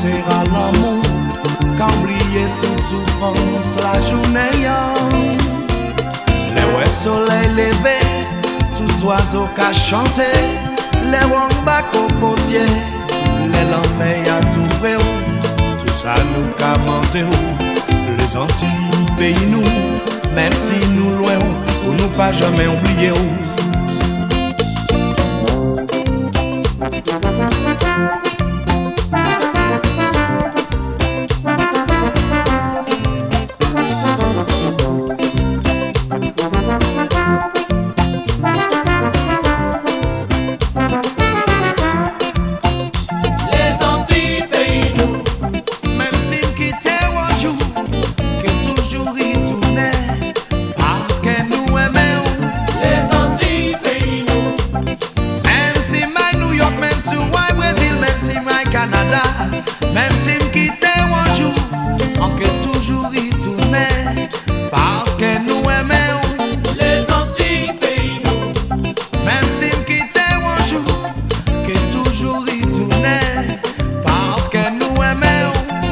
sera l'amour, qu'à oublier toute souffrance la journée. Les ouais soleil levé, tous oiseaux qu'a chanté, les wamba cocotiers, les lampes à tout près, tout ça nous qu'a monté. Les Antilles pays nous, même si nous loin, pour nous pas jamais oublier. Même si m'quitte un jour, on peut toujours y tourner, parce que nous aimons les Antilles pays nous. Même si m'quitte un jour, on peut toujours y tourner, parce que nous aimons.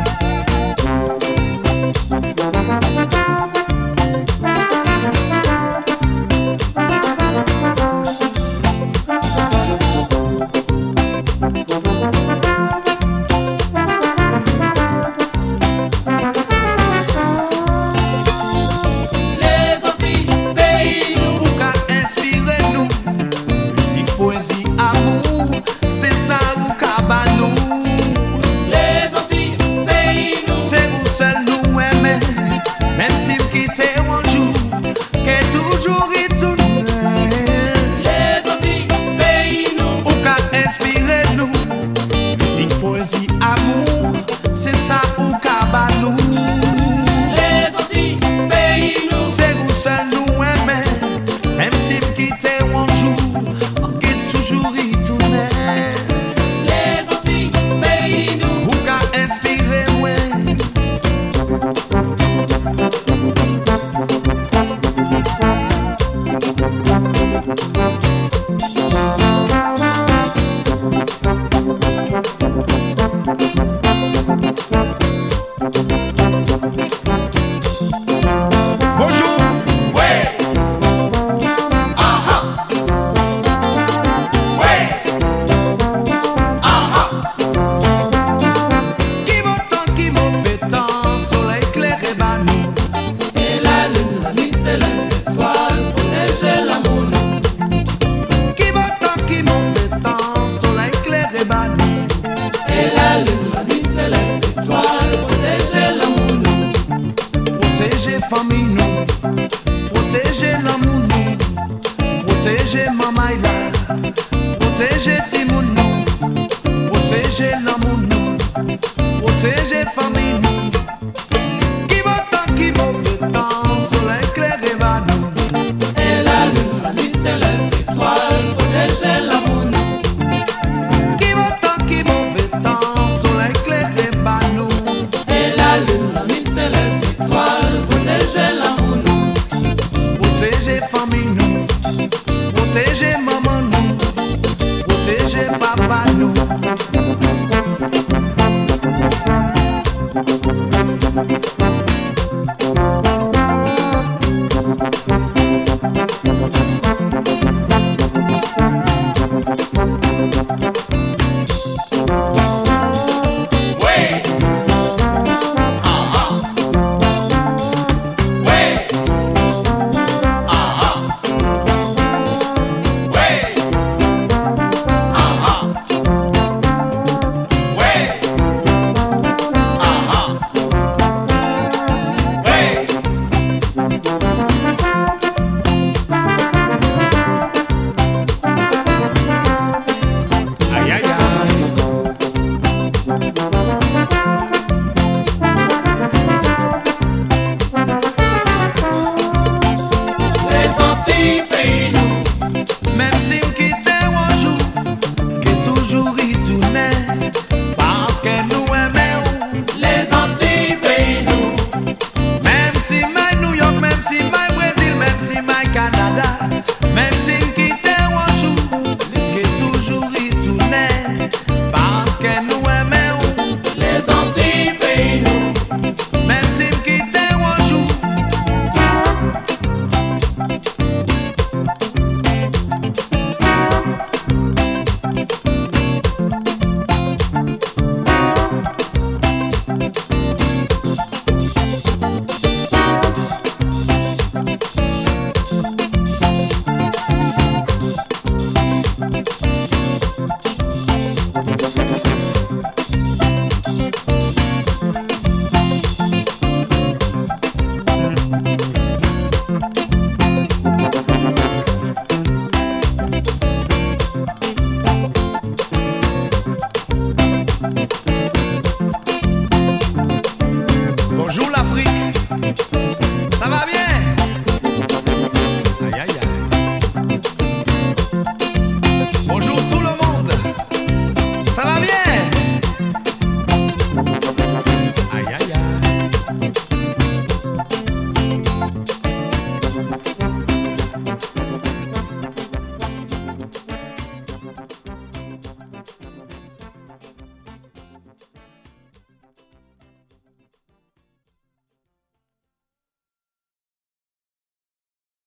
Protéger famille nous, protéger l'amour nous, protéger maman là, protéger Timoun nous, protéger l'amour nous, protéger famille nous.